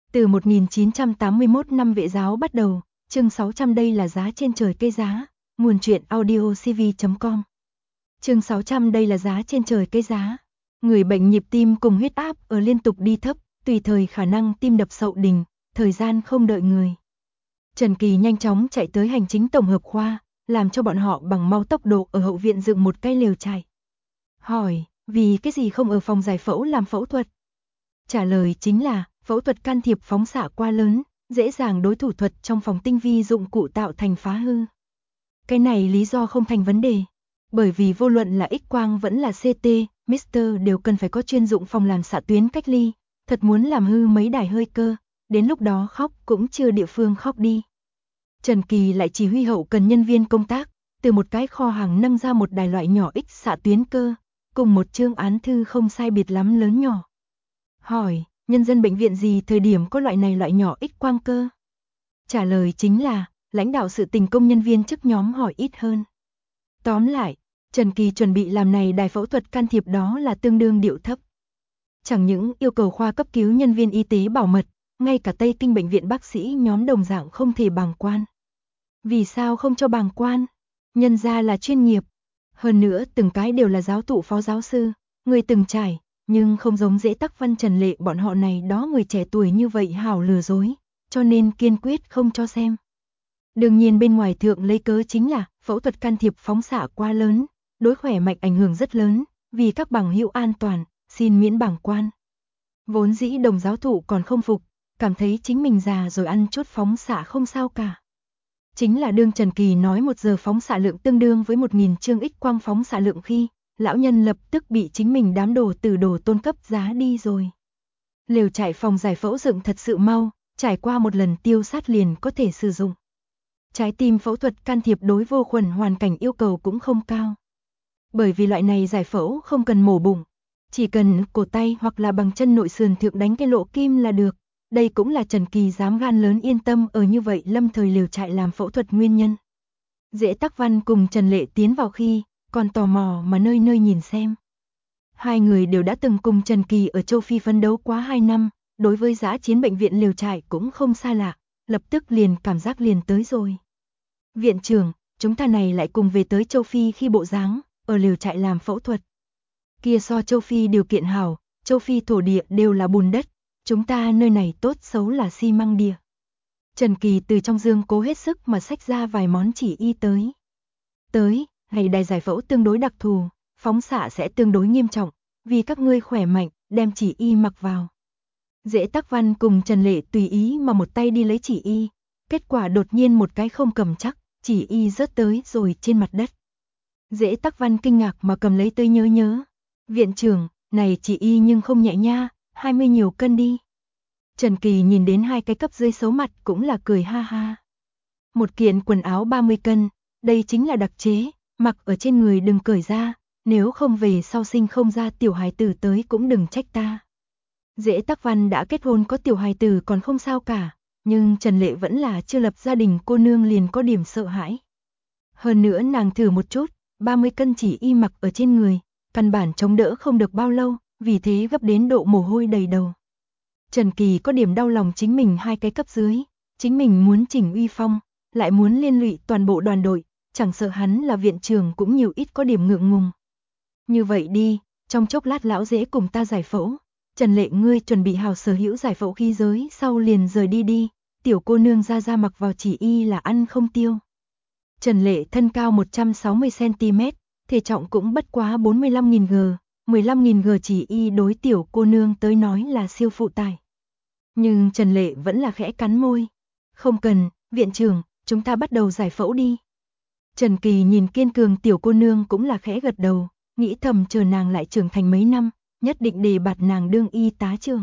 Từ 1981 năm Vệ giáo bắt đầu, chương 600 đây là giá trên trời cây giá, nguồn truyện audiocv.com. Chương 600 đây là giá trên trời cây giá. Người bệnh nhịp tim cùng huyết áp ở liên tục đi thấp, tùy thời khả năng tim đập sậu đình, thời gian không đợi người. Trần Kỳ nhanh chóng chạy tới hành chính tổng hợp khoa, làm cho bọn họ bằng mau tốc độ ở hậu viện dựng một cái lều trại. Hỏi, vì cái gì không ở phòng giải phẫu làm phẫu thuật? Trả lời chính là, phẫu thuật can thiệp phóng xạ quá lớn, dễ dàng đối thủ thuật trong phòng tinh vi dụng cụ tạo thành phá hư. Cái này lý do không thành vấn đề, bởi vì vô luận là X-quang vẫn là CT, Mr. đều cần phải có chuyên dụng phòng làm xạ tuyến cách ly, thật muốn làm hư mấy đài hơi cơ, đến lúc đó khóc cũng chưa địa phương khóc đi. Trần Kỳ lại chỉ huy hậu cần nhân viên công tác, từ một cái kho hàng nâng ra một đài loại nhỏ X xạ tuyến cơ, cùng một chương án thư không sai biệt lắm lớn nhỏ. Hỏi, nhân dân bệnh viện gì thời điểm có loại này loại nhỏ X-quang cơ? Trả lời chính là, lãnh đạo sự tình công nhân viên chức nhóm hỏi ít hơn. Tóm lại, Trần Kỳ chuẩn bị làm này đài phẫu thuật can thiệp đó là tương đương điệu thấp. Chẳng những yêu cầu khoa cấp cứu nhân viên y tế bảo mật, ngay cả Tây Kinh bệnh viện bác sĩ nhóm đồng dạng không thể bàng quan. Vì sao không cho bàng quan? Nhân ra là chuyên nghiệp. Hơn nữa từng cái đều là giáo thụ phó giáo sư, người từng trải, nhưng không giống Dễ Tắc Văn Trần Lệ bọn họ này đó người trẻ tuổi như vậy hảo lừa dối, cho nên kiên quyết không cho xem. Đương nhiên bên ngoài thượng lấy cớ chính là phẫu thuật can thiệp phóng xạ quá lớn, đối khỏe mạnh ảnh hưởng rất lớn, vì các bằng hữu an toàn, xin miễn bàng quan. Vốn dĩ đồng giáo thụ còn không phục, cảm thấy chính mình già rồi ăn chút phóng xạ không sao cả. Chính là đương Trần Kỳ nói 1 giờ phóng xạ lượng tương đương với 1000 chương X-quang phóng xạ lượng khi, lão nhân lập tức bị chính mình đám đồ tử đồ tôn cấp giá đi rồi. Lều trại phòng giải phẫu dựng thật sự mau, trải qua một lần tiêu sát liền có thể sử dụng. Trái tim phẫu thuật can thiệp đối vô khuẩn hoàn cảnh yêu cầu cũng không cao. Bởi vì loại này giải phẫu không cần mổ bụng, chỉ cần cổ tay hoặc là bằng chân nội sườn thượng đánh cái lỗ kim là được. Đây cũng là Trần Kỳ dám gan lớn yên tâm ở như vậy lâm thời lều trại làm phẫu thuật nguyên nhân. Dễ Tắc Văn cùng Trần Lệ tiến vào khi, còn tò mò mà nơi nơi nhìn xem. Hai người đều đã từng cùng Trần Kỳ ở châu Phi phấn đấu quá 2 năm, đối với dã chiến bệnh viện lều trại cũng không xa lạ, lập tức liền cảm giác liền tới rồi. Viện trưởng, chúng ta này lại cùng về tới châu Phi khi bộ dáng, ở lều trại làm phẫu thuật. Kia so châu Phi điều kiện hảo, châu Phi thổ địa đều là bùn đất, chúng ta nơi này tốt xấu là xi măng địa. Trần Kỳ từ trong dương cố hết sức mà xách ra vài món chỉ y tới. Ngày đài giải phẫu tương đối đặc thù, phóng xạ sẽ tương đối nghiêm trọng, vì các ngươi khỏe mạnh, đem chỉ y mặc vào. Dễ Tắc Văn cùng Trần Lệ tùy ý mà một tay đi lấy chỉ y, kết quả đột nhiên một cái không cầm chắc, chỉ y rớt tới rồi trên mặt đất. Dễ Tắc Văn kinh ngạc mà cầm lấy tới nhớ. Viện trưởng, này chỉ y nhưng không nhẹ nha, 20 nhiều cân đi. Trần Kỳ nhìn đến hai cái cấp dưới xấu mặt cũng là cười ha ha. Một kiện quần áo 30 cân, đây chính là đặc chế, mặc ở trên người đừng cởi ra, nếu không về sau sinh không ra tiểu hài tử tới cũng đừng trách ta. Dễ Tắc Văn đã kết hôn có tiểu hài tử còn không sao cả, nhưng Trần Lệ vẫn là chưa lập gia đình cô nương liền có điểm sợ hãi. Hơn nữa nàng thử một chút, 30 cân chỉ y mặc ở trên người, căn bản chống đỡ không được bao lâu, vì thế gấp đến độ mồ hôi đầy đầu. Trần Kỳ có điểm đau lòng chính mình hai cái cấp dưới, chính mình muốn chỉnh uy phong, lại muốn liên lụy toàn bộ đoàn đội, chẳng sợ hắn là viện trưởng cũng nhiều ít có điểm ngượng ngùng. Như vậy đi, trong chốc lát lão Dễ cùng ta giải phẫu, Trần Lệ ngươi chuẩn bị hào sở hữu giải phẫu khí giới sau liền rời đi, tiểu cô nương ra mặc vào chỉ y là ăn không tiêu. Trần Lệ thân cao 160cm, thể trọng cũng bất quá 45.000 g, 15.000 g chỉ y đối tiểu cô nương tới nói là siêu phụ tải. Nhưng Trần Lệ vẫn là khẽ cắn môi. Không cần, viện trưởng, chúng ta bắt đầu giải phẫu đi. Trần Kỳ nhìn kiên cường tiểu cô nương cũng là khẽ gật đầu, nghĩ thầm chờ nàng lại trưởng thành mấy năm, nhất định đề bạt nàng đương y tá trưởng.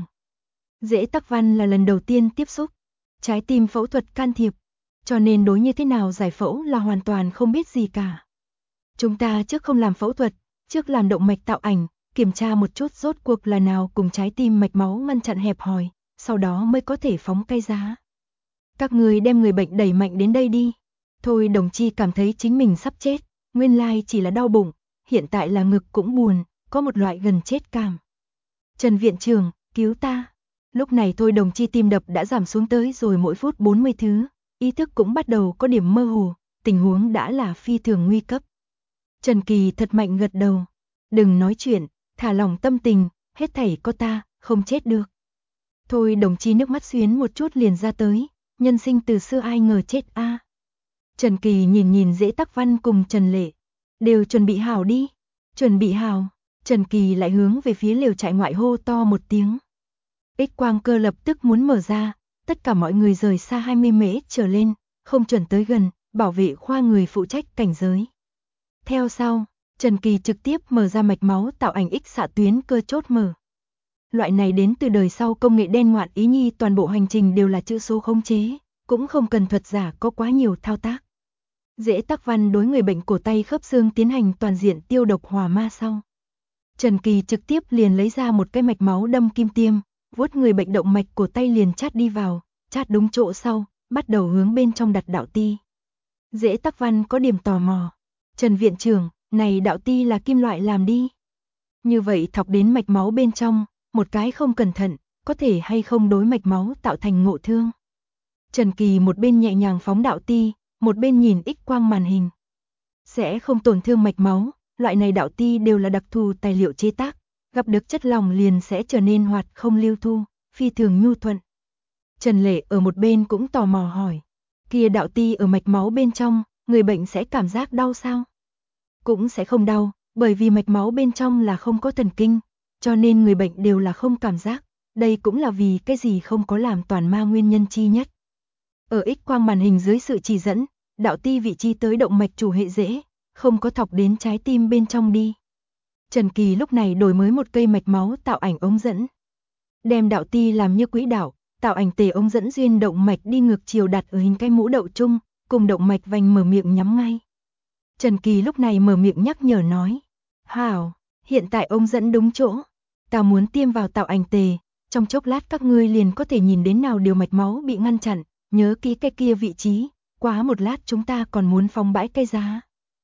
Dễ Tắc Văn là lần đầu tiên tiếp xúc trái tim phẫu thuật can thiệp, cho nên đối như thế nào giải phẫu là hoàn toàn không biết gì cả. Chúng ta trước không làm phẫu thuật, trước làm động mạch tạo ảnh, kiểm tra một chút rốt cuộc là nào cùng trái tim mạch máu ngăn chặn hẹp hòi, sau đó mới có thể phóng cây giá. Các người đem người bệnh đẩy mạnh đến đây đi. Thôi đồng chi cảm thấy chính mình sắp chết, nguyên lai chỉ là đau bụng, hiện tại là ngực cũng buồn, có một loại gần chết cảm. Trần viện trưởng, cứu ta. Lúc này Thôi Đồng Chi tim đập đã giảm xuống tới rồi mỗi phút 40 thứ, ý thức cũng bắt đầu có điểm mơ hồ, tình huống đã là phi thường nguy cấp. Trần Kỳ thật mạnh gật đầu. Đừng nói chuyện, thả lỏng tâm tình, hết thảy có ta, không chết được. Thôi Đồng Chi nước mắt xuyến một chút liền ra tới, nhân sinh từ xưa ai ngờ chết a. Trần Kỳ nhìn Dễ Tắc Văn cùng Trần Lệ, đều chuẩn bị hảo đi. Chuẩn bị hảo. Trần Kỳ lại hướng về phía lều trại ngoại hô to một tiếng. X-quang cơ lập tức muốn mở ra, tất cả mọi người rời xa 20 mễ trở lên, không chuẩn tới gần, bảo vệ khoa người phụ trách cảnh giới. Theo sau, Trần Kỳ trực tiếp mở ra mạch máu tạo ảnh X xạ tuyến cơ chốt mở. Loại này đến từ đời sau công nghệ đen ngoạn ý nhi, toàn bộ hành trình đều là chữ số khống chế, cũng không cần thuật giả có quá nhiều thao tác. Dễ Tắc Văn đối người bệnh cổ tay khớp xương tiến hành toàn diện tiêu độc hỏa ma sau. Trần Kỳ trực tiếp liền lấy ra một cái mạch máu đâm kim tiêm, vuốt người bệnh động mạch cổ tay liền chát đi vào, chát đúng chỗ sau, bắt đầu hướng bên trong đặt đạo ti. Dễ Tắc Văn có điểm tò mò. Trần viện trưởng, này đạo ti là kim loại làm đi. Như vậy thọc đến mạch máu bên trong, một cái không cẩn thận, có thể hay không đối mạch máu tạo thành ngộ thương. Trần Kỳ một bên nhẹ nhàng phóng đạo ti, một bên nhìn X-quang màn hình. Sẽ không tổn thương mạch máu, loại này đạo ti đều là đặc thù tài liệu chế tác, gặp được chất lỏng liền sẽ trở nên hoạt không lưu thu, phi thường nhu thuận. Trần Lệ ở một bên cũng tò mò hỏi, kia đạo ti ở mạch máu bên trong, người bệnh sẽ cảm giác đau sao? Cũng sẽ không đau, bởi vì mạch máu bên trong là không có thần kinh, cho nên người bệnh đều là không cảm giác, đây cũng là vì cái gì không có làm toàn ma nguyên nhân chi nhất. Ở X-quang màn hình dưới sự chỉ dẫn, đạo ti vị trí tới động mạch chủ hệ rễ, không có thọc đến trái tim bên trong đi. Trần Kỳ lúc này đổi mới một cây mạch máu tạo ảnh ống dẫn. Đem đạo ti làm như quỹ đạo, tạo ảnh tề ống dẫn duyên động mạch đi ngược chiều đặt ở hình cái mũ đậu chung, cùng động mạch vành mở miệng nhắm ngay. Trần Kỳ lúc này mở miệng nhắc nhở nói, hảo, hiện tại ống dẫn đúng chỗ, ta muốn tiêm vào tạo ảnh tề, trong chốc lát các ngươi liền có thể nhìn đến nào điều mạch máu bị ngăn chặn, nhớ kỹ cái kia vị trí, quá một lát chúng ta còn muốn phóng bãi cây giá.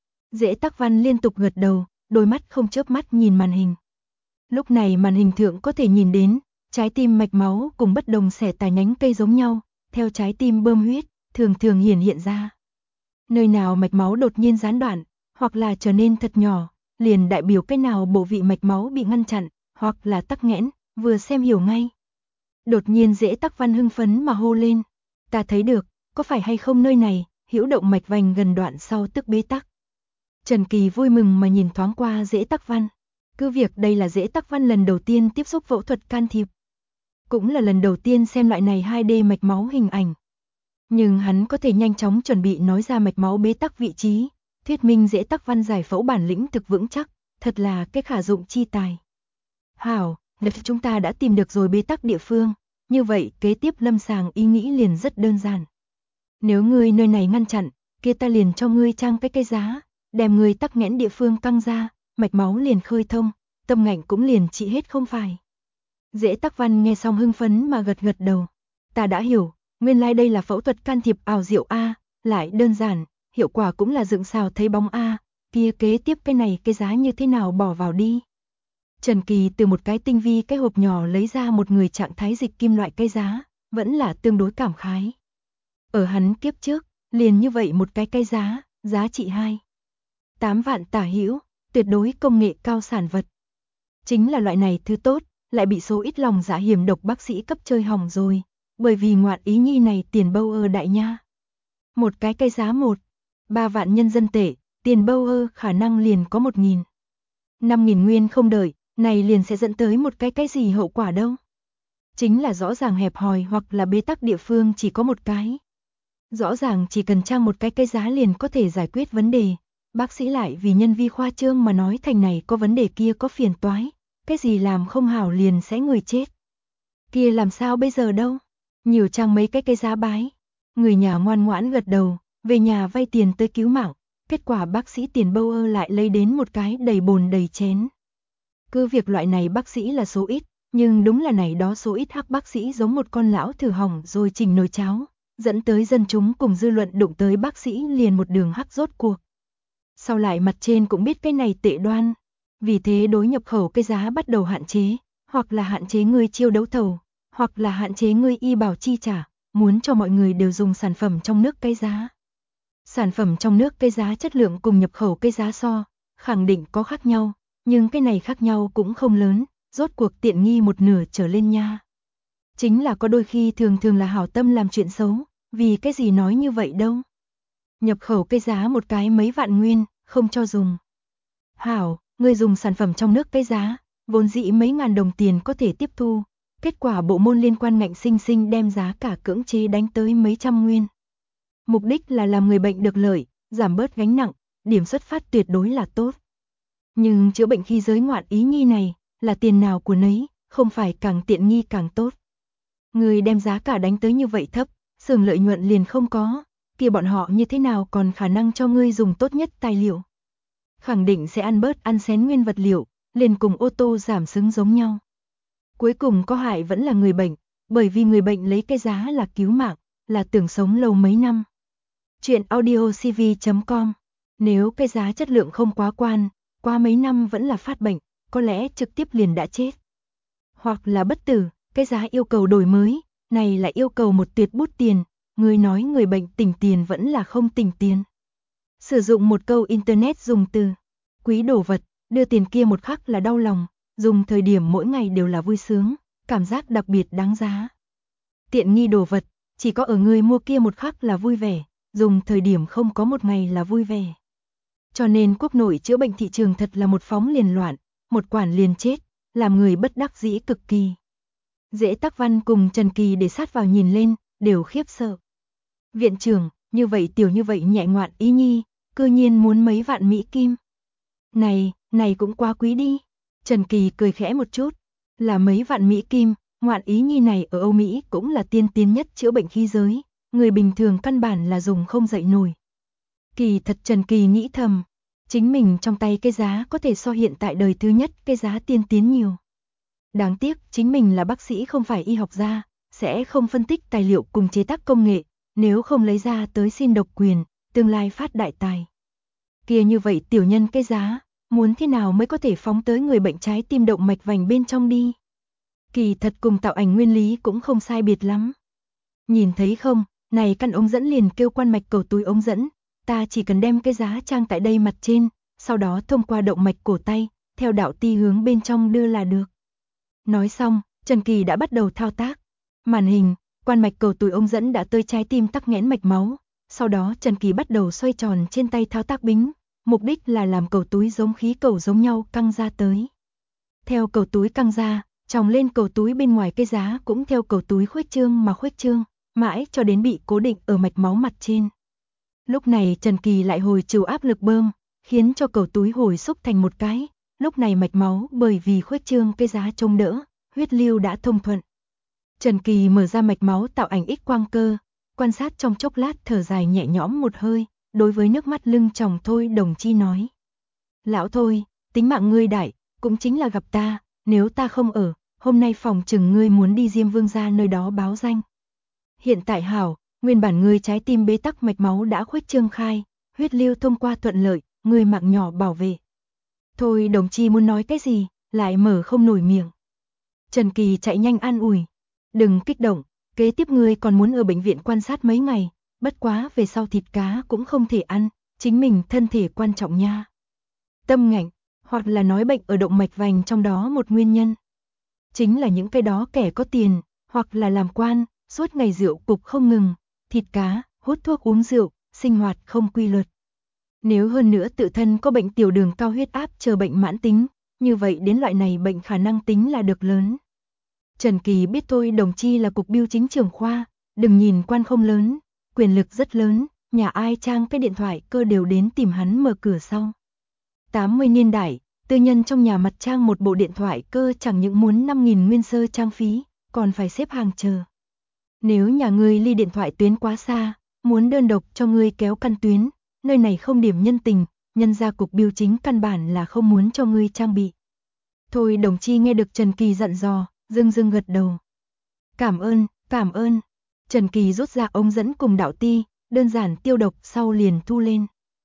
Dễ Tắc Văn liên tục gật đầu, đôi mắt không chớp mắt nhìn màn hình. Lúc này màn hình thượng có thể nhìn đến, trái tim mạch máu cùng bất đồng xẻ tà nhánh cây giống nhau, theo trái tim bơm huyết, thường thường hiện ra. Nơi nào mạch máu đột nhiên gián đoạn, hoặc là trở nên thật nhỏ, liền đại biểu cái nào bộ vị mạch máu bị ngăn chặn, hoặc là tắc nghẽn, vừa xem hiểu ngay. Đột nhiên Dễ Tắc Văn hưng phấn mà hô lên, ta thấy được, có phải hay không nơi này, hữu động mạch vành gần đoạn sau tức bế tắc. Trần Kỳ vui mừng mà nhìn thoáng qua Dễ Tắc Văn. Cứ việc đây là Dễ Tắc Văn lần đầu tiên tiếp xúc phẫu thuật can thiệp. Cũng là lần đầu tiên xem loại này 2D mạch máu hình ảnh. Nhưng hắn có thể nhanh chóng chuẩn bị nói ra mạch máu bế tắc vị trí, thuyết minh Dễ Tắc Văn giải phẫu bản lĩnh thực vững chắc, thật là cái khả dụng chi tài. Hảo, nếu chúng ta đã tìm được rồi bế tắc địa phương, như vậy kế tiếp lâm sàng ý nghĩ liền rất đơn giản. Nếu ngươi nơi này ngăn chặn, kia ta liền cho ngươi trang cái cây giá, đem ngươi tắc nghẽn địa phương căng ra, mạch máu liền khơi thông, tâm ngạnh cũng liền trị hết không phải. Dễ Tắc Văn nghe xong hưng phấn mà gật gật đầu. Ta đã hiểu, nguyên lai đây là phẫu thuật can thiệp ảo diệu A, lại đơn giản, hiệu quả cũng là dựng xào thấy bóng A, kia kế tiếp cái này cái giá như thế nào bỏ vào đi. Trần Kỳ từ một cái tinh vi cái hộp nhỏ lấy ra một người trạng thái dịch kim loại cây giá, vẫn là tương đối cảm khái. Ở hắn kiếp trước, liền như vậy một cái cây giá, giá trị 8 vạn tả hữu, tuyệt đối công nghệ cao sản vật. Chính là loại này thứ tốt, lại bị số ít lòng dạ hiểm độc bác sĩ cấp chơi hỏng rồi, bởi vì ngoạn ý nhi này tiền bâu ơ đại nha. Một cái cây giá 3 vạn nhân dân tệ, tiền bâu ơ khả năng liền có 1.000. 5.000 nguyên không đợi, này liền sẽ dẫn tới một cái gì hậu quả đâu. Chính là rõ ràng hẹp hòi hoặc là bế tắc địa phương chỉ có một cái. Rõ ràng chỉ cần trang một cái giá liền có thể giải quyết vấn đề. Bác sĩ lại vì nhân vi khoa trương mà nói thành này có vấn đề kia có phiền toái. Cái gì làm không hảo liền sẽ người chết. Kia làm sao bây giờ đâu. Nhiều trang mấy cái giá bái. Người nhà ngoan ngoãn gật đầu, về nhà vay tiền tới cứu mạng. Kết quả bác sĩ tiền bâu ơ lại lấy đến một cái đầy bồn đầy chén. Cứ việc loại này bác sĩ là số ít, nhưng đúng là này đó số ít hắc bác sĩ giống một con lão thử hỏng rồi chỉnh nồi cháo, dẫn tới dân chúng cùng dư luận đụng tới bác sĩ liền một đường hắc rốt cuộc. Sau lại mặt trên cũng biết cái này tệ đoan, vì thế đối nhập khẩu cái giá bắt đầu hạn chế, hoặc là hạn chế người chiêu đấu thầu, hoặc là hạn chế ngươi y bảo chi trả, muốn cho mọi người đều dùng sản phẩm trong nước cái giá. Sản phẩm trong nước cái giá chất lượng cùng nhập khẩu cái giá so, khẳng định có khác nhau, nhưng cái này khác nhau cũng không lớn, rốt cuộc tiện nghi một nửa trở lên nha. Chính là có đôi khi thường là hảo tâm làm chuyện xấu, vì cái gì nói như vậy đâu. Nhập khẩu cái giá một cái mấy vạn nguyên, không cho dùng. Hảo, ngươi dùng sản phẩm trong nước cái giá, vốn dĩ mấy ngàn đồng tiền có thể tiếp thu, kết quả bộ môn liên quan ngạnh sinh sinh đem giá cả cưỡng chế đánh tới mấy trăm nguyên. Mục đích là làm người bệnh được lợi, giảm bớt gánh nặng, điểm xuất phát tuyệt đối là tốt. Nhưng chữa bệnh khi giới ngoạn ý nhi này, là tiền nào của nấy, không phải càng tiện nghi càng tốt. Người đem giá cả đánh tới như vậy thấp, xưởng lợi nhuận liền không có, kia bọn họ như thế nào còn khả năng cho ngươi dùng tốt nhất tài liệu. Khẳng định sẽ ăn bớt ăn xén nguyên vật liệu, liền cùng ô tô giảm xứng giống nhau. Cuối cùng có hại vẫn là người bệnh, bởi vì người bệnh lấy cái giá là cứu mạng, là tưởng sống lâu mấy năm. Chuyện audiocv.com. Nếu cái giá chất lượng không quá quan, qua mấy năm vẫn là phát bệnh, có lẽ trực tiếp liền đã chết. Hoặc là bất tử, cái giá yêu cầu đổi mới, này là yêu cầu một tuyệt bút tiền, người nói người bệnh tỉnh tiền vẫn là không tỉnh tiền. Sử dụng một câu internet dùng từ, quý đồ vật, đưa tiền kia một khắc là đau lòng, dùng thời điểm mỗi ngày đều là vui sướng, cảm giác đặc biệt đáng giá. Tiện nghi đồ vật, chỉ có ở người mua kia một khắc là vui vẻ, dùng thời điểm không có một ngày là vui vẻ. Cho nên quốc nội chữa bệnh thị trường thật là một phóng liền loạn, một quản liền chết, làm người bất đắc dĩ cực kỳ. Dễ Tắc Văn cùng Trần Kỳ để sát vào nhìn lên, đều khiếp sợ. Viện trưởng, như vậy tiểu như vậy nhẹ ngoạn ý nhi, cư nhiên muốn mấy vạn Mỹ kim. Này cũng quá quý đi. Trần Kỳ cười khẽ một chút, là mấy vạn Mỹ kim, ngoạn ý nhi này ở Âu Mỹ cũng là tiên tiến nhất chữa bệnh khí giới, người bình thường căn bản là dùng không dậy nổi. Kỳ thật Trần Kỳ nghĩ thầm, chính mình trong tay cái giá có thể so hiện tại đời thứ nhất cái giá tiên tiến nhiều. Đáng tiếc chính mình là bác sĩ không phải y học gia, sẽ không phân tích tài liệu cùng chế tác công nghệ, nếu không lấy ra tới xin độc quyền, tương lai phát đại tài. Kia như vậy tiểu nhân cái giá, muốn thế nào mới có thể phóng tới người bệnh trái tim động mạch vành bên trong đi. Kỳ thật cùng tạo ảnh nguyên lý cũng không sai biệt lắm. Nhìn thấy không, này căn ống dẫn liền kêu quan mạch cầu túi ống dẫn, ta chỉ cần đem cái giá trang tại đây mặt trên, sau đó thông qua động mạch cổ tay, theo đạo ti hướng bên trong đưa là được. Nói xong, Trần Kỳ đã bắt đầu thao tác. Màn hình, quan mạch cầu túi ống dẫn đã tới trái tim tắc nghẽn mạch máu, sau đó Trần Kỳ bắt đầu xoay tròn trên tay thao tác bính, mục đích là làm cầu túi giống khí cầu giống nhau căng ra tới. Theo cầu túi căng ra, tròng lên cầu túi bên ngoài cái giá cũng theo cầu túi khuếch trương, mãi cho đến bị cố định ở mạch máu mặt trên. Lúc này Trần Kỳ lại hồi trừ áp lực bơm, khiến cho cầu túi hồi xúc thành một cái, lúc này mạch máu bởi vì khuếch trương cái giá chống đỡ, huyết lưu đã thông thuận. Trần Kỳ mở ra mạch máu tạo ảnh X quang cơ, quan sát trong chốc lát thở dài nhẹ nhõm một hơi, đối với nước mắt lưng tròng Thôi Đồng Chi nói. Lão Thôi, tính mạng ngươi đại, cũng chính là gặp ta, nếu ta không ở, hôm nay phòng chừng ngươi muốn đi Diêm Vương gia nơi đó báo danh. Hiện tại hảo, nguyên bản ngươi trái tim bế tắc mạch máu đã khuếch trương khai, huyết lưu thông qua thuận lợi, ngươi mạng nhỏ bảo vệ. Thôi Đồng Chi muốn nói cái gì, lại mở không nổi miệng. Trần Kỳ chạy nhanh an ủi. Đừng kích động, kế tiếp ngươi còn muốn ở bệnh viện quan sát mấy ngày, bất quá về sau thịt cá cũng không thể ăn, chính mình thân thể quan trọng nha. Tâm ngạnh, hoặc là nói bệnh ở động mạch vành trong đó một nguyên nhân. Chính là những cái đó kẻ có tiền, hoặc là làm quan, suốt ngày rượu cục không ngừng, thịt cá, hút thuốc uống rượu, sinh hoạt không quy luật. Nếu hơn nữa tự thân có bệnh tiểu đường cao huyết áp chờ bệnh mãn tính, như vậy đến loại này bệnh khả năng tính là được lớn. Trần Kỳ biết Thôi Đồng Chi là cục bưu chính trưởng khoa, đừng nhìn quan không lớn, quyền lực rất lớn, nhà ai trang cái điện thoại cơ đều đến tìm hắn mở cửa sau. 80 niên đại, tư nhân trong nhà mặt trang một bộ điện thoại cơ chẳng những muốn 5.000 nguyên sơ trang phí, còn phải xếp hàng chờ. Nếu nhà ngươi ly điện thoại tuyến quá xa, muốn đơn độc cho ngươi kéo căn tuyến, nơi này không điểm nhân tình, nhân ra cục bưu chính căn bản là không muốn cho ngươi trang bị. Thôi Đồng Chi nghe được Trần Kỳ dặn dò, dưng gật đầu. Cảm ơn. Trần Kỳ rút ra ống dẫn cùng đạo ti, đơn giản tiêu độc sau liền thu lên.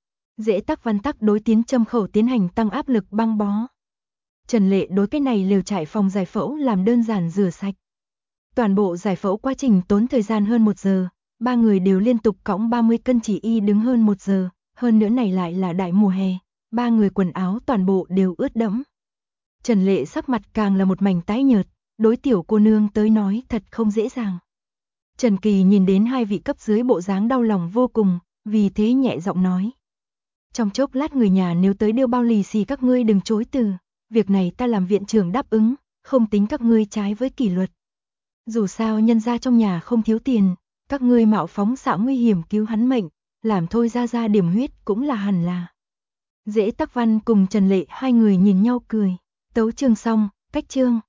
Dễ Tắc Văn tắc đối tiến châm khẩu tiến hành tăng áp lực băng bó. Trần Lệ đối cái này lều trại phòng giải phẫu làm đơn giản rửa sạch. Toàn bộ giải phẫu quá trình tốn thời gian hơn 1 giờ, ba người đều liên tục cõng 30 cân chỉ y đứng hơn 1 giờ, hơn nữa này lại là đại mùa hè, ba người quần áo toàn bộ đều ướt đẫm. Trần Lệ sắc mặt càng là một mảnh tái nhợt, đối tiểu cô nương tới nói thật không dễ dàng. Trần Kỳ nhìn đến hai vị cấp dưới bộ dáng đau lòng vô cùng, vì thế nhẹ giọng nói. Trong chốc lát người nhà nếu tới đưa bao lì xì các ngươi đừng chối từ, việc này ta làm viện trưởng đáp ứng, không tính các ngươi trái với kỷ luật. Dù sao nhân gia trong nhà không thiếu tiền, các ngươi mạo phóng xạ nguy hiểm cứu hắn mệnh, làm thôi ra điểm huyết cũng là hẳn là. Dễ Tắc Văn cùng Trần Lệ hai người nhìn nhau cười, tấu chương xong, cách chương.